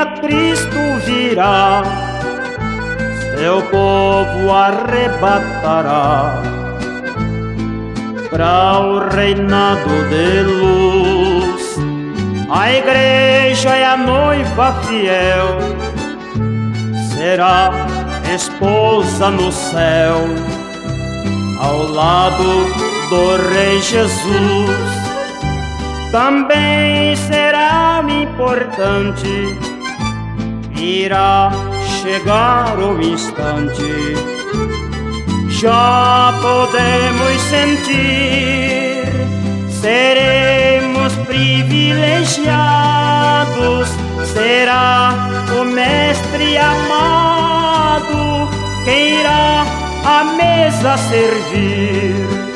dia Cristo virá, seu povo arrebatará para o reinado de luz. A igreja é a noiva fiel, será esposa no céu, ao lado do Rei Jesus. Também será importante, irá chegar o instante. Já podemos sentir, seremos privilegiados. Será o Mestre amado que irá à mesa servir.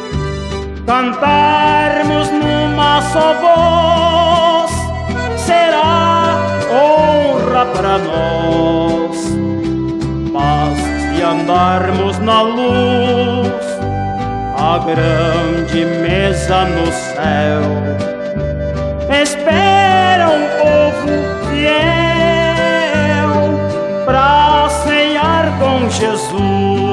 Cantarmos numa só voz, será honra para nós. Mas se andarmos na luz, a grande mesa no céu espera um povo fiel pra ceiar com Jesus.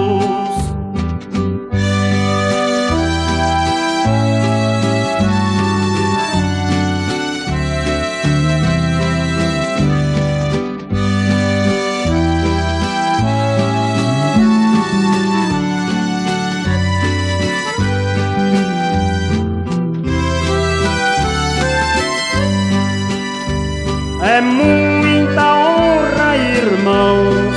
É muita honra, irmãos,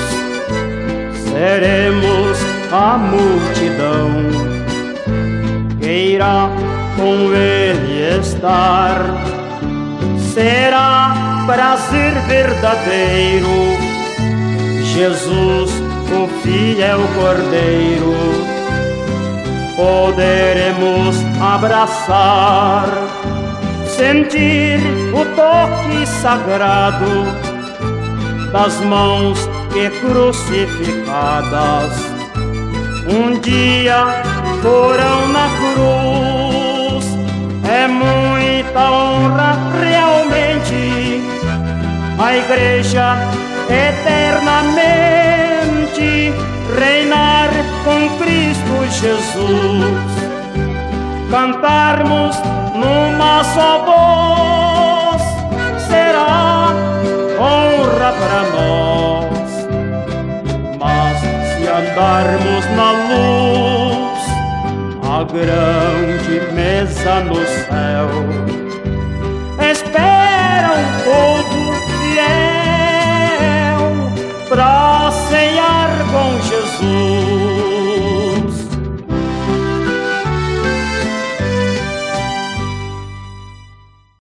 seremos a multidão que irá com ele estar. Será prazer verdadeiro, Jesus, o fiel Cordeiro, poderemos abraçar, sentir o toque sagrado das mãos que crucificadas um dia foram na cruz. É muita honra realmente a igreja eternamente reinar com Cristo Jesus. Cantarmos numa só voz, será honra para nós. Mas se andarmos na luz, a grande mesa no céu espera um povo fiel pra ceiar com Jesus.